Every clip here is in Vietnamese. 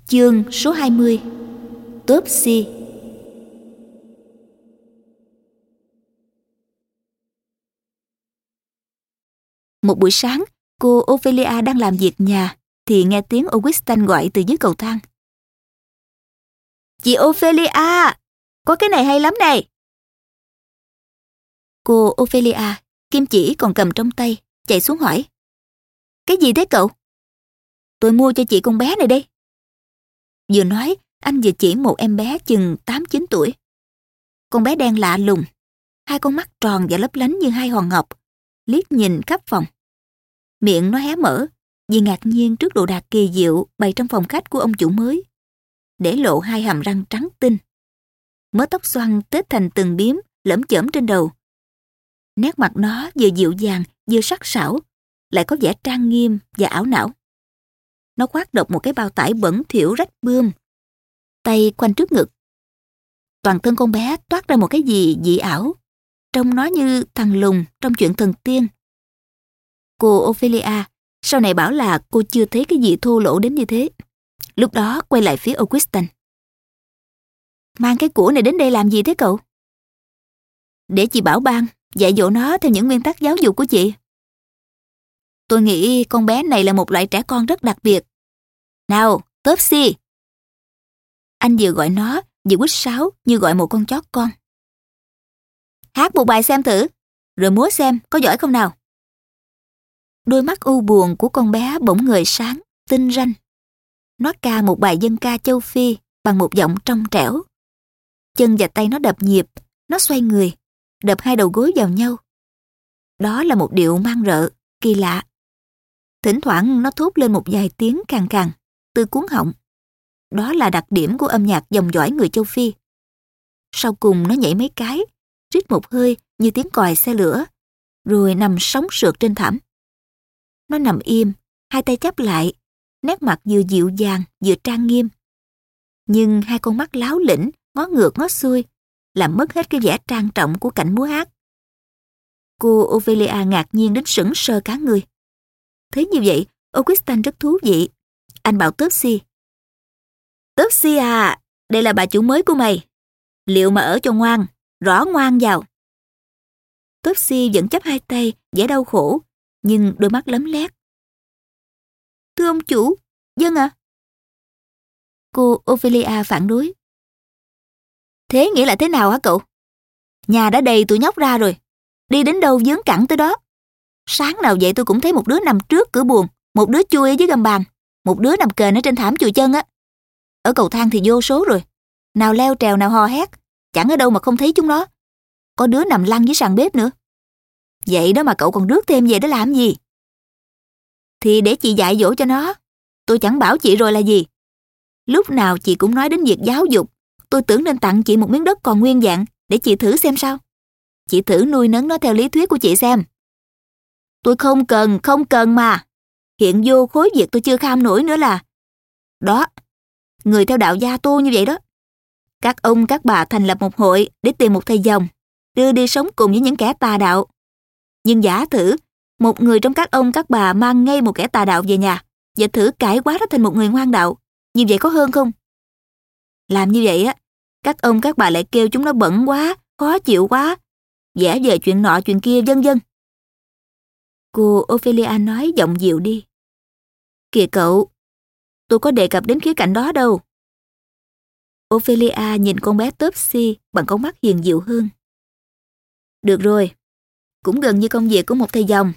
Chương số 20. Topsy. Một buổi sáng, cô Ophelia đang làm việc nhà thì nghe tiếng Augustin gọi từ dưới cầu thang. Chị Ophelia, có cái này hay lắm này. Cô Ophelia, kim chỉ còn cầm trong tay, chạy xuống hỏi. Cái gì thế cậu? Tôi mua cho chị con bé này đây. Vừa nói, anh vừa chỉ một em bé chừng 8-9 tuổi. Con bé đen lạ lùng, hai con mắt tròn và lấp lánh như hai hòn ngọc, liếc nhìn khắp phòng. Miệng nó hé mở vì ngạc nhiên trước đồ đạc kỳ diệu bày trong phòng khách của ông chủ mới, để lộ hai hàm răng trắng tinh. Mớ tóc xoăn tết thành từng biếm lởm chởm trên đầu. Nét mặt nó vừa dịu dàng vừa sắc sảo, lại có vẻ trang nghiêm và ảo não. Nó khoác độc một cái bao tải bẩn thỉu rách bươm, tay quanh trước ngực. Toàn thân con bé toát ra một cái gì dị ảo, trông nó như thằng lùn trong chuyện thần tiên. Cô Ophelia sau này bảo là cô chưa thấy cái gì thô lỗ đến như thế. Lúc đó quay lại phía Augustin. Mang cái của này đến đây làm gì thế cậu? Để chị bảo ban dạy dỗ nó theo những nguyên tắc giáo dục của chị. Tôi nghĩ con bé này là một loại trẻ con rất đặc biệt. Nào, Topsy! Anh vừa gọi nó, vừa huýt sáo như gọi một con chó con. Hát một bài xem thử, rồi múa xem có giỏi không nào. Đôi mắt u buồn của con bé bỗng ngời sáng, tinh ranh. Nó ca một bài dân ca châu Phi bằng một giọng trong trẻo. Chân và tay nó đập nhịp, nó xoay người, đập hai đầu gối vào nhau. Đó là một điệu mang rợ, kỳ lạ. Thỉnh thoảng nó thốt lên một vài tiếng khàn khàn, từ cuống họng. Đó là đặc điểm của âm nhạc dòng dõi người châu Phi. Sau cùng nó nhảy mấy cái, rít một hơi như tiếng còi xe lửa, rồi nằm sóng sượt trên thảm. Nó nằm im, hai tay chắp lại, nét mặt vừa dịu dàng vừa trang nghiêm. Nhưng hai con mắt láo lĩnh, ngó ngược ngó xuôi, làm mất hết cái vẻ trang trọng của cảnh múa hát. Cô Ophelia ngạc nhiên đến sững sờ cả người. Thấy như vậy, Augustin rất thú vị. Anh bảo Topsy. Topsy à, đây là bà chủ mới của mày. Liệu mà ở cho ngoan, rõ ngoan vào. Topsy vẫn chắp hai tay, vẻ đau khổ, nhưng đôi mắt lấm lét. Thưa ông chủ, vâng ạ. Cô Ophelia phản đối. Thế nghĩa là thế nào hả cậu? Nhà đã đầy tụi nhóc ra rồi, đi đến đâu vướng cẳng tới đó. Sáng nào vậy tôi cũng thấy một đứa nằm trước cửa buồng, một đứa chui ở dưới gầm bàn, một đứa nằm kềnh ở trên thảm chùi chân á. Ở cầu thang thì vô số rồi, nào leo trèo nào hò hét, chẳng ở đâu mà không thấy chúng nó. Có đứa nằm lăn dưới sàn bếp nữa. Vậy đó mà cậu còn rước thêm về để làm gì? Thì để chị dạy dỗ cho nó. Tôi chẳng bảo chị rồi là gì. Lúc nào chị cũng nói đến việc giáo dục. Tôi tưởng nên tặng chị một miếng đất còn nguyên vẹn để chị thử xem sao. Chị thử nuôi nấng nó theo lý thuyết của chị xem. Tôi không cần mà. Hiện vô khối việc tôi chưa kham nổi nữa là. Đó, người theo đạo gia tu như vậy đó. Các ông các bà thành lập một hội để tìm một thầy dòng, đưa đi sống cùng với những kẻ tà đạo. Nhưng giả thử, một người trong các ông các bà mang ngay một kẻ tà đạo về nhà và thử cải hóa nó thành một người ngoan đạo. Như vậy có hơn không? Làm như vậy á, các ông các bà lại kêu chúng nó bẩn quá, khó chịu quá, vẽ vời chuyện nọ chuyện kia vân vân. Cô Ophelia nói giọng dịu đi. Kìa cậu, tôi có đề cập đến khía cạnh đó đâu. Ophelia nhìn con bé Topsy bằng con mắt hiền dịu hơn. Được rồi, cũng gần như công việc của một thầy dòng.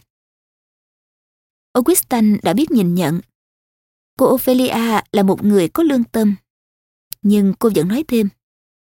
Augustin đã biết nhìn nhận. Cô Ophelia là một người có lương tâm. Nhưng cô vẫn nói thêm.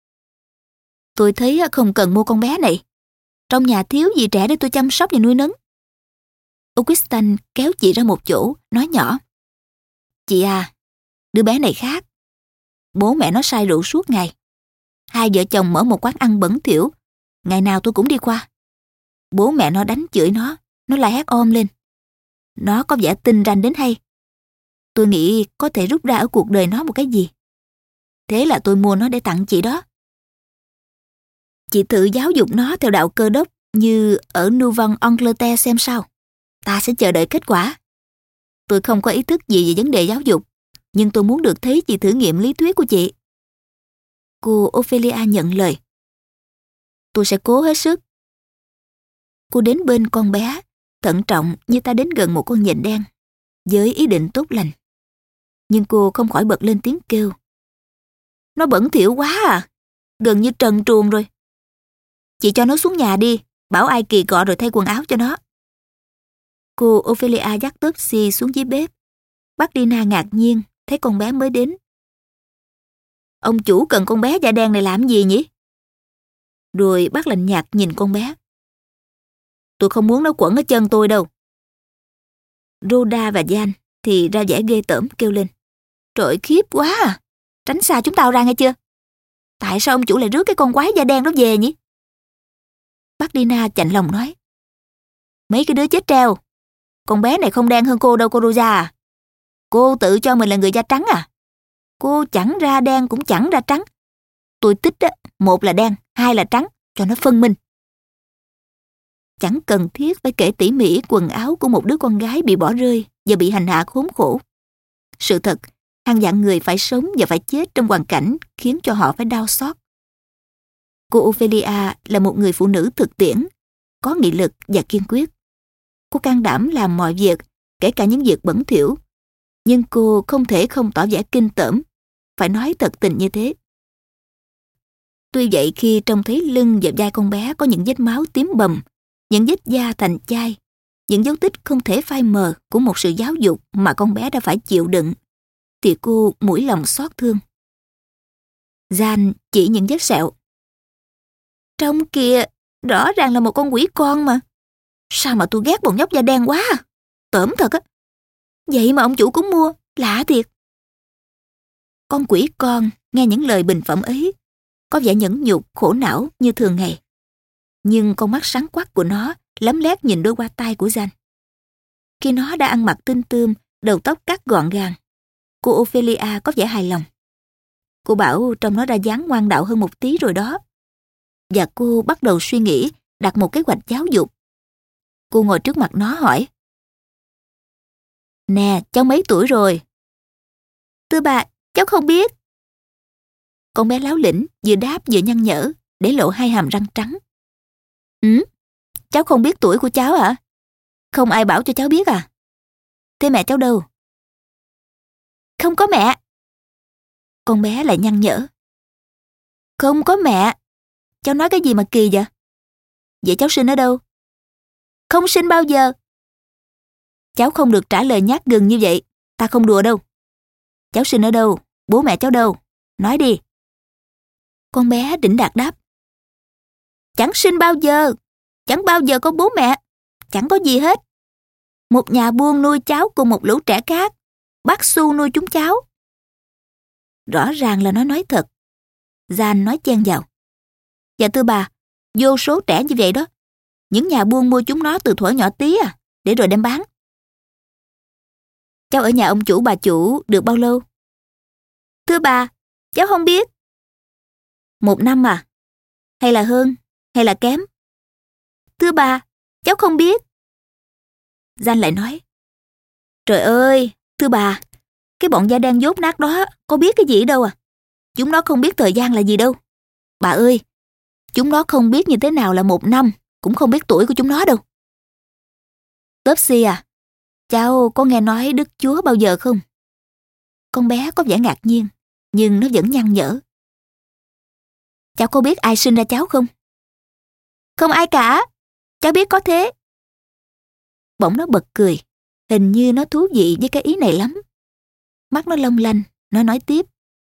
Tôi thấy không cần mua con bé này. Trong nhà thiếu gì trẻ để tôi chăm sóc và nuôi nấng. Augustin kéo chị ra một chỗ, nói nhỏ. Chị à, đứa bé này khác. Bố mẹ nó say rượu suốt ngày. Hai vợ chồng mở một quán ăn bẩn thỉu. Ngày nào tôi cũng đi qua. Bố mẹ nó đánh chửi nó la hét om lên. Nó có vẻ tinh ranh đến hay. Tôi nghĩ có thể rút ra ở cuộc đời nó một cái gì. Thế là tôi mua nó để tặng chị đó. Chị thử giáo dục nó theo đạo Cơ Đốc như ở Nouvelle-Angleterre xem sao. Ta sẽ chờ đợi kết quả. Tôi không có ý thức gì về vấn đề giáo dục. nhưng tôi muốn được thấy chị thử nghiệm lý thuyết của chị. Cô Ophelia nhận lời. Tôi sẽ cố hết sức. Cô đến bên con bé, thận trọng như ta đến gần một con nhện đen, với ý định tốt lành. Nhưng cô không khỏi bật lên tiếng kêu. Nó bẩn thỉu quá à, gần như trần truồng rồi. Chị cho nó xuống nhà đi, bảo ai kỳ cọ rồi thay quần áo cho nó. Cô Ophelia dắt Topsy xuống dưới bếp. Bác Dina ngạc nhiên thấy con bé mới đến. Ông chủ cần con bé da đen này làm gì nhỉ? Rồi bác lạnh nhạt nhìn con bé. Tôi không muốn nó quẩn ở chân tôi đâu. Rhoda và Jan thì ra vẻ ghê tởm kêu lên. Trời khiếp quá à, tránh xa chúng tao ra nghe chưa? Tại sao ông chủ lại rước cái con quái da đen đó về nhỉ? Bác Dina chạnh lòng nói. Mấy cái đứa chết treo, con bé này không đen hơn cô đâu cô Rosa à. Cô tự cho mình là người da trắng à? Cô chẳng ra đen cũng chẳng ra trắng. Tôi tích á, một là đen, hai là trắng, cho nó phân minh. Chẳng cần thiết phải kể tỉ mỉ quần áo của một đứa con gái bị bỏ rơi và bị hành hạ khốn khổ. Sự thật, hàng vạn người phải sống và phải chết trong hoàn cảnh khiến cho họ phải đau xót. Cô Ophelia là một người phụ nữ thực tiễn, có nghị lực và kiên quyết. Cô can đảm làm mọi việc, kể cả những việc bẩn thỉu. Nhưng cô không thể không tỏ vẻ kinh tởm, phải nói thật tình như thế. Tuy vậy khi trông thấy lưng và vai con bé có những vết máu tím bầm, những vết da thành chai, những dấu tích không thể phai mờ của một sự giáo dục mà con bé đã phải chịu đựng, thì cô mũi lòng xót thương. Jan chỉ những vết sẹo. Trong kìa, rõ ràng là một con quỷ con mà. Sao mà tôi ghét bọn nhóc da đen quá à? Tởm thật á. Vậy mà ông chủ cũng mua, lạ thiệt. Con quỷ con nghe những lời bình phẩm ấy, có vẻ nhẫn nhục, khổ não như thường ngày. Nhưng con mắt sáng quắc của nó lấm lét nhìn đôi qua tay của Jan. Khi nó đã ăn mặc tinh tươm, đầu tóc cắt gọn gàng, cô Ophelia có vẻ hài lòng. Cô bảo trông nó ra dáng ngoan đạo hơn một tí rồi đó. Và cô bắt đầu suy nghĩ đặt một kế hoạch giáo dục. Cô ngồi trước mặt nó hỏi. Nè, cháu mấy tuổi rồi? Thưa bà, cháu không biết. Con bé láo lĩnh vừa đáp vừa nhăn nhở, để lộ hai hàm răng trắng. Cháu không biết tuổi của cháu hả? Không ai bảo cho cháu biết à? Thế mẹ cháu đâu? Không có mẹ. Con bé lại nhăn nhở. Không có mẹ. Cháu nói cái gì mà kỳ vậy? Vậy cháu sinh ở đâu? Không sinh bao giờ. Cháu không được trả lời nhát gừng như vậy. Ta không đùa đâu. Cháu sinh ở đâu? Bố mẹ cháu đâu? Nói đi. Con bé đỉnh đạt đáp. Chẳng sinh bao giờ. Chẳng bao giờ có bố mẹ. Chẳng có gì hết. Một nhà buôn nuôi cháu cùng một lũ trẻ khác. Bác Su nuôi chúng cháu. Rõ ràng là nó nói thật. Jan nói chen vào. Dạ thưa bà, vô số trẻ như vậy đó. Những nhà buôn mua chúng nó từ thuở nhỏ tí à, để rồi đem bán. Cháu ở nhà ông chủ bà chủ được bao lâu? Thưa bà, cháu không biết. 1 năm à? Hay là hơn? Hay là kém? Thưa bà, cháu không biết. Jan lại nói. Trời ơi, thưa bà, cái bọn da đen dốt nát đó có biết cái gì đâu à. Chúng nó không biết thời gian là gì đâu. Bà ơi, chúng nó không biết như thế nào là 1 năm, cũng không biết tuổi của chúng nó đâu. Topsy à, cháu có nghe nói Đức Chúa bao giờ không? Con bé có vẻ ngạc nhiên, nhưng nó vẫn nhăn nhở. Cháu có biết ai sinh ra cháu không? Không ai cả, cháu biết có thế. Bỗng nó bật cười, hình như nó thú vị với cái ý này lắm. Mắt nó long lanh, nó nói tiếp.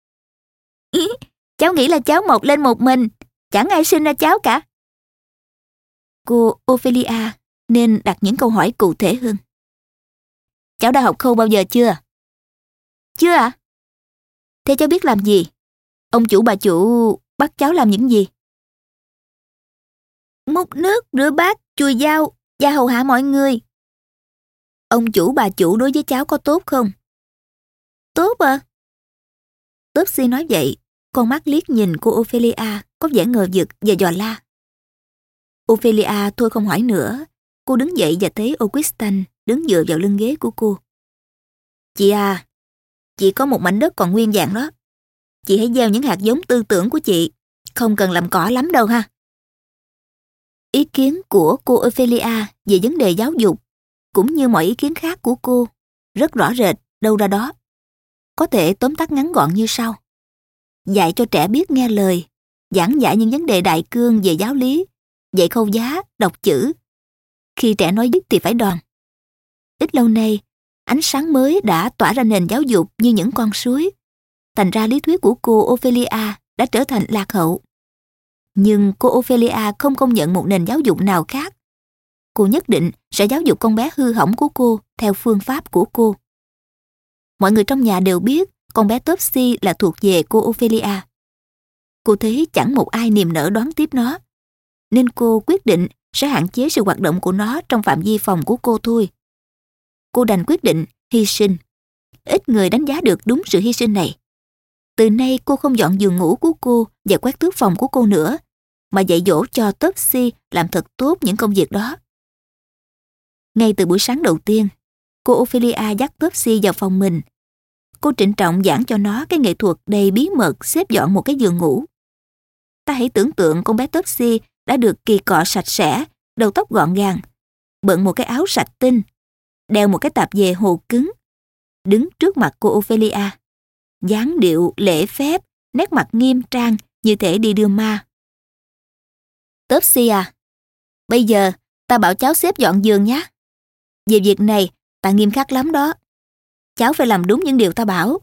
Cháu nghĩ là cháu mọc lên một mình, chẳng ai sinh ra cháu cả. Cô Ophelia nên đặt những câu hỏi cụ thể hơn. Cháu đã học khâu bao giờ chưa? Chưa ạ. Thế cháu biết làm gì? Ông chủ bà chủ bắt cháu làm những gì? Múc nước, rửa bát, chùi dao và hầu hạ mọi người. Ông chủ bà chủ đối với cháu có tốt không? Tốt à? Topsy nói vậy, con mắt liếc nhìn cô Ophelia có vẻ ngờ vực và dò la. Ophelia thôi không hỏi nữa. Cô đứng dậy và thấy Augustin đứng dựa vào lưng ghế của cô. Chị à, Chị có một mảnh đất còn nguyên vẹn đó. Chị hãy gieo những hạt giống tư tưởng của chị, không cần làm cỏ lắm đâu ha. Ý kiến của cô Ophelia về vấn đề giáo dục, cũng như mọi ý kiến khác của cô, rất rõ rệt đâu ra đó. Có thể tóm tắt ngắn gọn như sau. Dạy cho trẻ biết nghe lời, giảng giải những vấn đề đại cương về giáo lý, dạy khâu giá, đọc chữ. Khi trẻ nói dứt thì phải đòn. Ít lâu nay, ánh sáng mới đã tỏa ra nền giáo dục như những con suối. Thành ra lý thuyết của cô Ophelia đã trở thành lạc hậu. Nhưng cô Ophelia không công nhận một nền giáo dục nào khác. Cô nhất định sẽ giáo dục con bé hư hỏng của cô theo phương pháp của cô. Mọi người trong nhà đều biết con bé Topsy là thuộc về cô Ophelia. Cô thấy chẳng một ai niềm nở đón tiếp nó, nên cô quyết định sẽ hạn chế sự hoạt động của nó trong phạm vi phòng của cô thôi. Cô đành quyết định hy sinh. Ít người đánh giá được đúng sự hy sinh này. Từ nay cô không dọn giường ngủ của cô và quét tước phòng của cô nữa, mà dạy dỗ cho Topsy làm thật tốt những công việc đó. Ngay từ buổi sáng đầu tiên, cô Ophelia dắt Topsy vào phòng mình. Cô trịnh trọng giảng cho nó cái nghệ thuật đầy bí mật xếp dọn một cái giường ngủ. Ta hãy tưởng tượng con bé Topsy đã được kỳ cọ sạch sẽ, đầu tóc gọn gàng, bận một cái áo sạch tinh, đeo một cái tạp dề hồ cứng, đứng trước mặt cô Ophelia, dáng điệu lễ phép, nét mặt nghiêm trang như thể đi đưa ma. Topsy à, bây giờ ta bảo cháu xếp dọn giường nhé. Về việc này, ta nghiêm khắc lắm đó. Cháu phải làm đúng những điều ta bảo.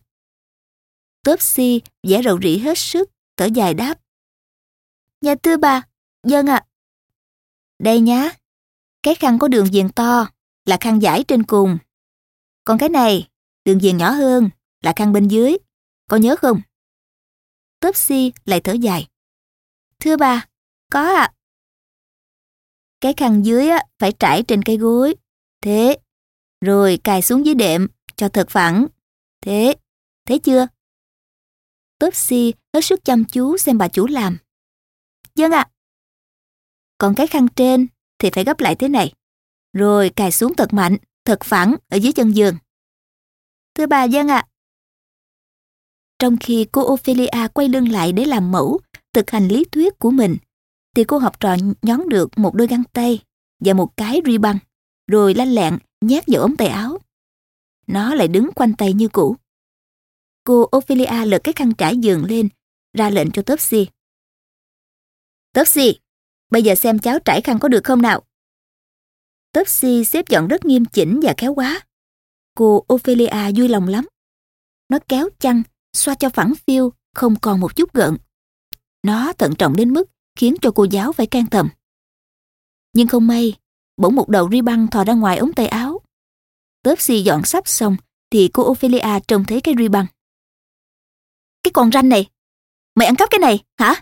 Topsy vẻ rầu rĩ hết sức, thở dài đáp. Dạ thưa bà, vâng ạ. Đây nhá, cái khăn có đường viền to là khăn vải trên cùng. Còn cái này, đường viền nhỏ hơn là khăn bên dưới. Có nhớ không? Topsy lại thở dài. Thưa bà, có ạ. Cái khăn dưới á, phải trải trên cái gối. Thế, rồi cài xuống dưới đệm cho thật phẳng. Thế, thấy chưa? Topsy hết sức chăm chú xem bà chủ làm. Vâng ạ. Còn cái khăn trên thì phải gấp lại thế này. Rồi cài xuống thật mạnh, thật phẳng ở dưới chân giường. Thưa bà, vâng ạ. Trong khi cô Ophelia quay lưng lại để làm mẫu, thực hành lý thuyết của mình, thì cô học trò nhón được một đôi găng tay và một cái ri băng, rồi lanh lẹn nhét vào ống tay áo. Nó lại đứng khoanh tay như cũ. Cô Ophelia lật cái khăn trải giường lên, ra lệnh cho Topsy. Topsy, bây giờ xem cháu trải khăn có được không nào? Topsy xếp dọn rất nghiêm chỉnh và khéo quá. Cô Ophelia vui lòng lắm. Nó kéo chăn, xoa cho phẳng phiu, không còn một chút gợn. Nó thận trọng đến mức khiến cho cô giáo phải can thầm. Nhưng không may, bỗng một đầu ri băng thò ra ngoài ống tay áo. Topsy dọn sắp xong thì cô Ophelia trông thấy cái ri băng. Cái con ranh này, mày ăn cắp cái này hả?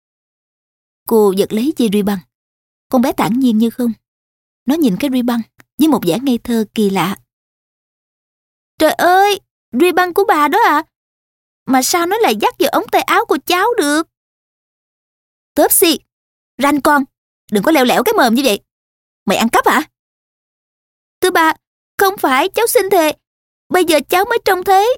Cô giật lấy dây ri băng. Con bé thản nhiên như không. Nó nhìn cái ri băng với một vẻ ngây thơ kỳ lạ. Trời ơi, ri băng của bà đó à? Mà sao nó lại dắt vào ống tay áo của cháu được? Topsy, ranh con, đừng có leo lẻo cái mồm như vậy. Mày ăn cắp hả? Thưa bà, không phải, cháu xin thề. Bây giờ cháu mới trông thấy.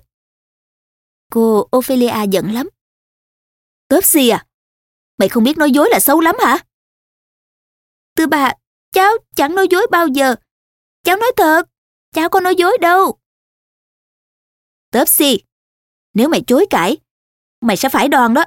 Cô Ophelia giận lắm. Topsy à, mày không biết nói dối là xấu lắm hả? Thưa bà, cháu chẳng nói dối bao giờ. Cháu nói thật, cháu có nói dối đâu. Topsy, nếu mày chối cãi, mày sẽ phải đòn đó.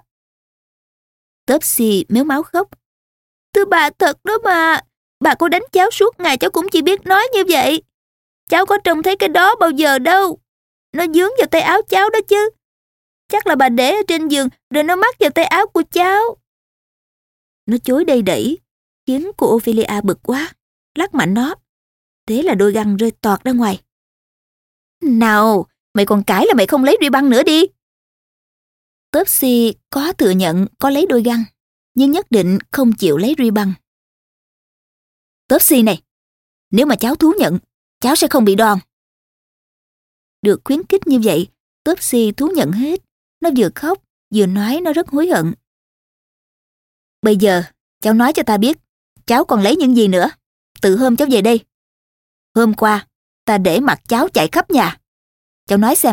Topsy mếu máo khóc. Thưa bà, thật đó mà. Bà có đánh cháu suốt ngày cháu cũng chỉ biết nói như vậy. Cháu có trông thấy cái đó bao giờ đâu. Nó dướng vào tay áo cháu đó chứ. Chắc là bà để ở trên giường rồi nó mắc vào tay áo của cháu. Nó chối đầy đẩy, khiến cô Ophelia bực quá, lắc mạnh nó. Thế là đôi găng rơi toọt ra ngoài. Nào, mày còn cãi là mày không lấy ri băng nữa đi. Topsy có thừa nhận có lấy đôi găng, nhưng nhất định không chịu lấy ri băng. Topsy này, nếu mà cháu thú nhận, cháu sẽ không bị đòn. Được khuyến khích như vậy, Topsy thú nhận hết. Nó vừa khóc, vừa nói nó rất hối hận. Bây giờ, cháu nói cho ta biết, cháu còn lấy những gì nữa, từ hôm cháu về đây. Hôm qua, ta để mặc cháu chạy khắp nhà. Cháu nói xem,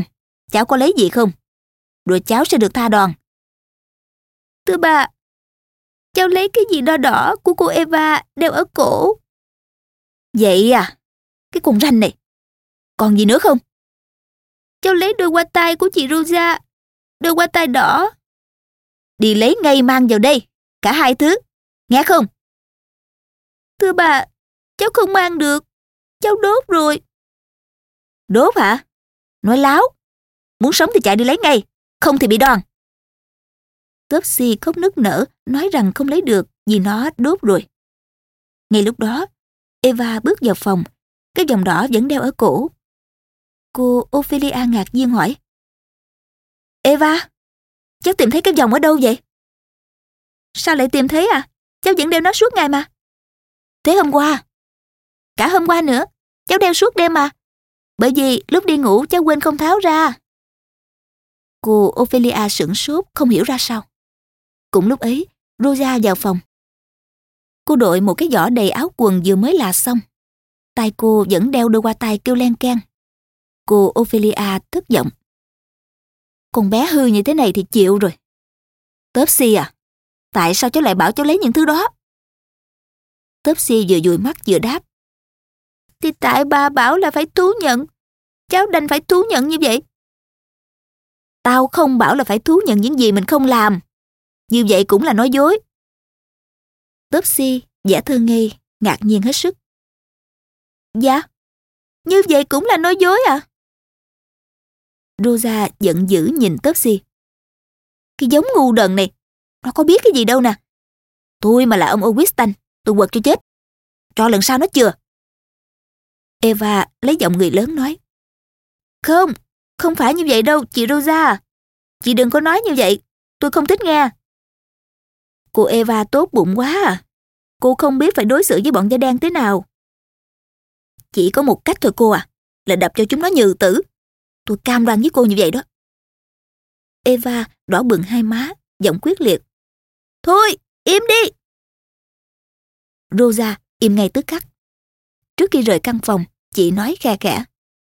cháu có lấy gì không? Rồi cháu sẽ được tha đòn. Thưa bà, cháu lấy cái gì đỏ đỏ của cô Eva đeo ở cổ. Vậy à? Cái con ranh này. Còn gì nữa không? Cháu lấy đôi hoa tai của chị Rosa, đôi hoa tai đỏ. Đi lấy ngay mang vào đây, cả hai thứ, nghe không? Thưa bà, cháu không mang được, cháu đốt rồi. Đốt hả? Nói láo. Muốn sống thì chạy đi lấy ngay, không thì bị đòn. Topsy khóc nức nở, nói rằng không lấy được vì nó đốt rồi. Ngay lúc đó, Eva bước vào phòng, cái vòng đỏ vẫn đeo ở cổ. Cô Ophelia ngạc nhiên hỏi: Eva, cháu tìm thấy cái vòng ở đâu vậy? Sao lại tìm thấy à? Cháu vẫn đeo nó suốt ngày mà. Thế hôm qua? Cả hôm qua nữa, cháu đeo suốt đêm mà. Bởi vì lúc đi ngủ cháu quên không tháo ra. Cô Ophelia sửng sốt không hiểu ra sao. Cũng lúc ấy, Rosa vào phòng. Cô đội một cái giỏ đầy áo quần vừa mới là xong. Tay cô vẫn đeo đôi hoa tai kêu len keng. Cô Ophelia thất vọng. Con bé hư như thế này thì chịu rồi. Topsy à, tại sao cháu lại bảo cháu lấy những thứ đó? Topsy vừa dụi mắt vừa đáp: Thì tại bà bảo là phải thú nhận, cháu đành phải thú nhận như vậy. Tao không bảo là phải thú nhận những gì mình không làm. Như vậy cũng là nói dối. Topsy vẻ thơ ngây, ngạc nhiên hết sức. Dạ, như vậy cũng là nói dối à? Rosa giận dữ nhìn Topsy. Cái giống ngu đần này, nó có biết cái gì đâu nè. Tôi mà là ông Augustin, tôi quật cho chết. Cho lần sau nó chừa. Eva lấy giọng người lớn nói: Không, không phải như vậy đâu, chị Rosa. Chị đừng có nói như vậy, tôi không thích nghe. Cô Eva tốt bụng quá à. Cô không biết phải đối xử với bọn da đen thế nào. Chỉ có một cách thôi cô à, là đập cho chúng nó nhừ tử. Tôi cam đoan với cô như vậy đó. Eva đỏ bừng hai má, giọng quyết liệt: Thôi, im đi. Rosa im ngay tức khắc. Trước khi rời căn phòng, chị nói khe khẽ: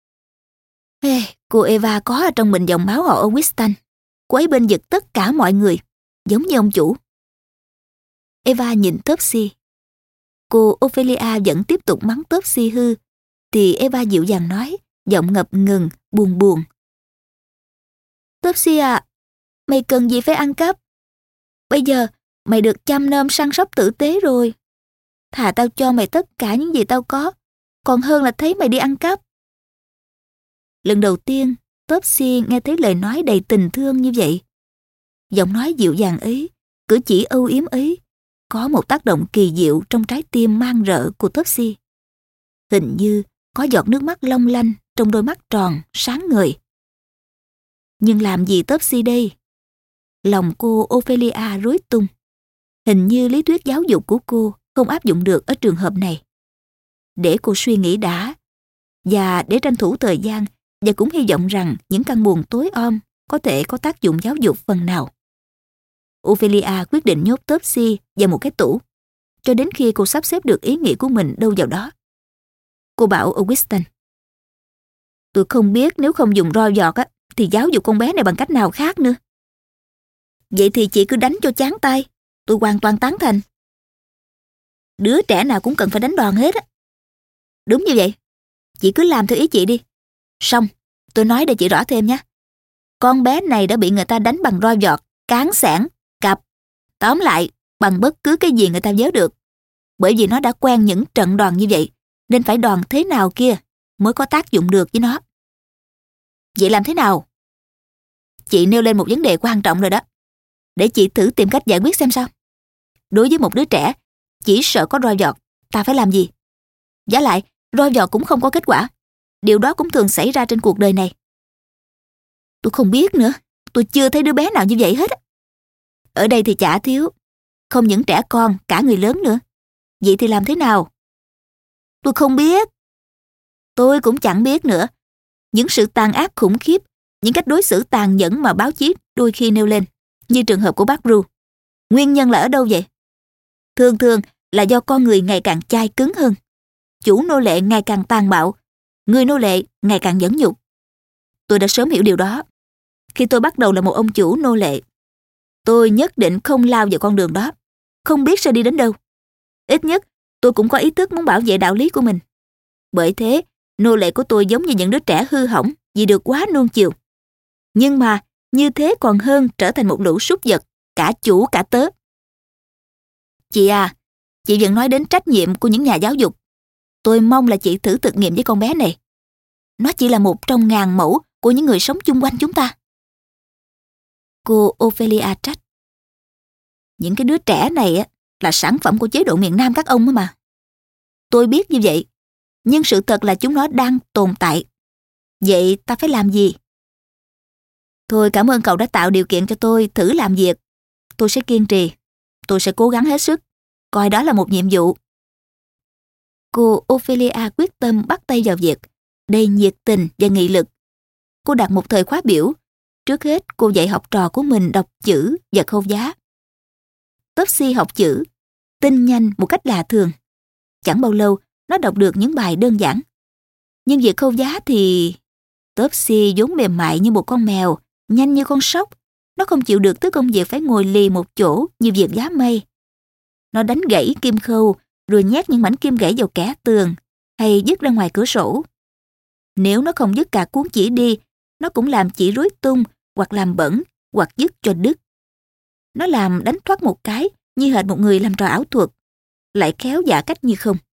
Cô Eva có ở trong mình dòng máu họ Augustin. Cô ấy bên vực tất cả mọi người, giống như ông chủ. Eva nhìn Topsy. Cô Ophelia vẫn tiếp tục mắng Topsy hư, thì Eva dịu dàng nói, giọng ngập ngừng, buồn buồn: Topsy à, mày cần gì phải ăn cắp? Bây giờ mày được chăm nom săn sóc tử tế rồi. Thà tao cho mày tất cả những gì tao có, còn hơn là thấy mày đi ăn cắp. Lần đầu tiên, Topsy nghe thấy lời nói đầy tình thương như vậy. Giọng nói dịu dàng ấy, cử chỉ âu yếm ấy, có một tác động kỳ diệu trong trái tim mang rợ của Topsy. Hình như có giọt nước mắt long lanh trong đôi mắt tròn, sáng ngời. Nhưng làm gì Topsy đây? Lòng cô Ophelia rối tung. Hình như lý thuyết giáo dục của cô không áp dụng được ở trường hợp này. Để cô suy nghĩ đã, và để tranh thủ thời gian, và cũng hy vọng rằng những căn buồn tối om có thể có tác dụng giáo dục phần nào. Ophelia quyết định nhốt Topsy vào một cái tủ, cho đến khi cô sắp xếp được ý nghĩ của mình đâu vào đó. Cô bảo Augustin: Tôi không biết nếu không dùng roi giọt thì giáo dục con bé này bằng cách nào khác nữa. Vậy thì chị cứ đánh cho chán tay, tôi hoàn toàn tán thành. Đứa trẻ nào cũng cần phải đánh đòn hết á. Đúng như vậy, chị cứ làm theo ý chị đi. Xong, tôi nói để chị rõ thêm nhé. Con bé này đã bị người ta đánh bằng roi giọt, cán xẻng, cặp, tóm lại bằng bất cứ cái gì người ta nhớ được. Bởi vì nó đã quen những trận đòn như vậy, nên phải đòn thế nào kia mới có tác dụng được với nó. Vậy làm thế nào? Chị nêu lên một vấn đề quan trọng rồi đó. Để chị thử tìm cách giải quyết xem sao. Đối với một đứa trẻ, chỉ sợ có roi giọt, ta phải làm gì? Vả lại, roi giọt cũng không có kết quả. Điều đó cũng thường xảy ra trên cuộc đời này. Tôi không biết nữa, tôi chưa thấy đứa bé nào như vậy hết. Ở đây thì chả thiếu, không những trẻ con, cả người lớn nữa. Vậy thì làm thế nào? Tôi không biết. Tôi cũng chẳng biết nữa. Những sự tàn ác khủng khiếp, những cách đối xử tàn nhẫn mà báo chí đôi khi nêu lên, như trường hợp của bác Ru. Nguyên nhân là ở đâu vậy? Thường thường là do con người ngày càng chai cứng hơn. Chủ nô lệ ngày càng tàn bạo, người nô lệ ngày càng nhẫn nhục. Tôi đã sớm hiểu điều đó. Khi tôi bắt đầu là một ông chủ nô lệ, tôi nhất định không lao vào con đường đó, không biết sẽ đi đến đâu. Ít nhất, tôi cũng có ý thức muốn bảo vệ đạo lý của mình. Bởi thế, nô lệ của tôi giống như những đứa trẻ hư hỏng vì được quá nuông chiều. Nhưng mà, như thế còn hơn trở thành một lũ súc vật, cả chủ cả tớ. Chị à, chị vẫn nói đến trách nhiệm của những nhà giáo dục. Tôi mong là chị thử thực nghiệm với con bé này. Nó chỉ là một trong ngàn mẫu của những người sống chung quanh chúng ta. Cô Ophelia trách. Những cái đứa trẻ này á, là sản phẩm của chế độ miền Nam các ông mà. Tôi biết như vậy, nhưng sự thật là chúng nó đang tồn tại. Vậy ta phải làm gì? Thôi cảm ơn cậu đã tạo điều kiện cho tôi thử làm việc. Tôi sẽ kiên trì. Tôi sẽ cố gắng hết sức. Coi đó là một nhiệm vụ. Cô Ophelia quyết tâm bắt tay vào việc, đầy nhiệt tình và nghị lực. Cô đặt một thời khóa biểu. Trước hết, cô dạy học trò của mình đọc chữ và khâu vá. Topsy học chữ, tin nhanh một cách lạ thường. Chẳng bao lâu, nó đọc được những bài đơn giản. Nhưng việc khâu vá thì... Topsy vốn mềm mại như một con mèo, nhanh như con sóc. Nó không chịu được tới công việc phải ngồi lì một chỗ như việc vá mây. Nó đánh gãy kim khâu, rồi nhét những mảnh kim gãy vào kẽ tường, hay vứt ra ngoài cửa sổ. Nếu nó không vứt cả cuốn chỉ đi, nó cũng làm chỉ rối tung, hoặc làm bẩn, hoặc vứt cho đứt. Nó làm đánh thoát một cái, như hệt một người làm trò ảo thuật, lại khéo giả cách như không.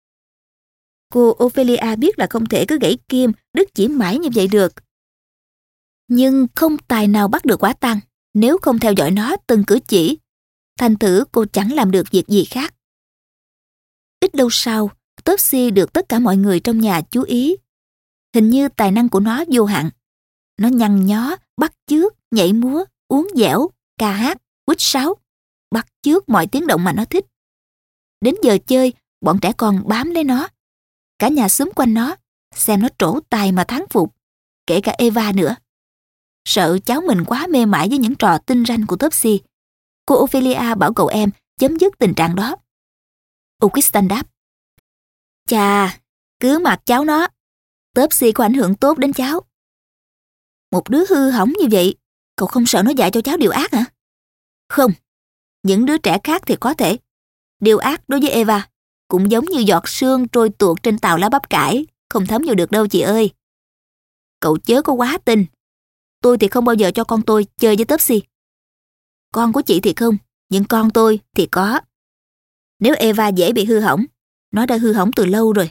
Cô Ophelia biết là không thể cứ gãy kim, đứt chỉ mãi như vậy được. Nhưng không tài nào bắt được quả tang nếu không theo dõi nó từng cử chỉ. Thành thử cô chẳng làm được việc gì khác. Ít lâu sau, Topsy được tất cả mọi người trong nhà chú ý. Hình như tài năng của nó vô hạn. Nó nhăn nhó, bắt chước, nhảy múa, uốn dẻo, ca hát, huýt sáo, bắt chước mọi tiếng động mà nó thích. Đến giờ chơi, bọn trẻ con bám lấy nó. Cả nhà xúm quanh nó, xem nó trổ tài mà thán phục, kể cả Eva nữa. Sợ cháu mình quá mê mải với những trò tinh ranh của Topsy, cô Ophelia bảo cậu em chấm dứt tình trạng đó. Augustin đáp: Chà, cứ mặc cháu nó. Topsy có ảnh hưởng tốt đến cháu. Một đứa hư hỏng như vậy, cậu không sợ nó dạy cho cháu điều ác hả? Không, những đứa trẻ khác thì có thể. Điều ác đối với Eva cũng giống như giọt sương trôi tuột trên tàu lá bắp cải, không thấm vào được đâu chị ơi. Cậu chớ có quá tin. Tôi thì không bao giờ cho con tôi chơi với Topsy. Con của chị thì không, nhưng con tôi thì có. Nếu Eva dễ bị hư hỏng, nó đã hư hỏng từ lâu rồi.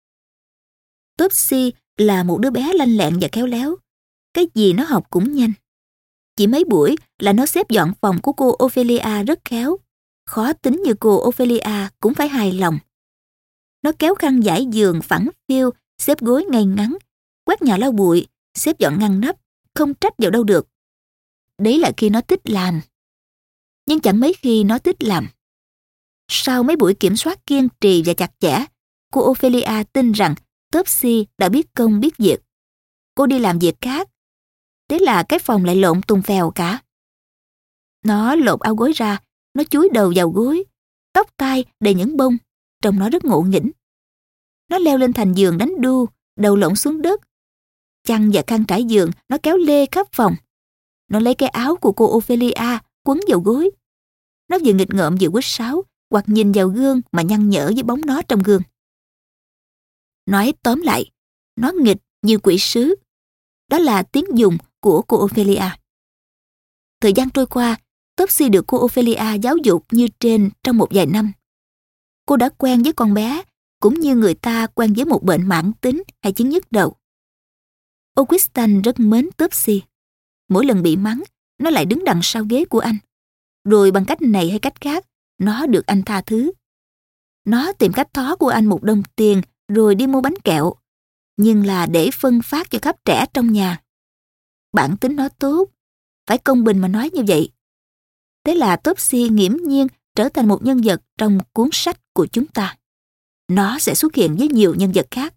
Topsy là một đứa bé lanh lẹn và khéo léo. Cái gì nó học cũng nhanh. Chỉ mấy buổi là nó xếp dọn phòng của cô Ophelia rất khéo. Khó tính như cô Ophelia cũng phải hài lòng. Nó kéo khăn trải giường phẳng phiu, xếp gối ngay ngắn, quét nhà lau bụi, xếp dọn ngăn nắp, không trách vào đâu được. Đấy là khi nó thích làm. Nhưng chẳng mấy khi nó thích làm. Sau mấy buổi kiểm soát kiên trì và chặt chẽ, cô Ophelia tin rằng Topsy đã biết công biết việc. Cô đi làm việc khác. Thế là cái phòng lại lộn tung phèo cả. Nó lột áo gối ra, nó chúi đầu vào gối, tóc tai đầy những bông, trông nó rất ngộ nghĩnh. Nó leo lên thành giường đánh đu, đầu lộn xuống đất. Chăn và khăn trải giường nó kéo lê khắp phòng. Nó lấy cái áo của cô Ophelia quấn vào gối. Nó vừa nghịch ngợm vừa huýt sáo, hoặc nhìn vào gương mà nhăn nhở với bóng nó trong gương. Nói tóm lại, nó nghịch như quỷ sứ. Đó là tiếng dùng của cô Ophelia. Thời gian trôi qua, Topsy được cô Ophelia giáo dục như trên trong một vài năm. Cô đã quen với con bé, cũng như người ta quen với một bệnh mãn tính hay chứng nhức đầu. Augustin rất mến Topsy. Mỗi lần bị mắng, nó lại đứng đằng sau ghế của anh. Rồi bằng cách này hay cách khác, nó được anh tha thứ. Nó tìm cách thó của anh một đồng tiền rồi đi mua bánh kẹo, nhưng là để phân phát cho khắp trẻ trong nhà. Bản tính nó tốt, phải công bình mà nói như vậy. Thế là Topsy nghiễm nhiên trở thành một nhân vật trong cuốn sách của chúng ta. Nó sẽ xuất hiện với nhiều nhân vật khác.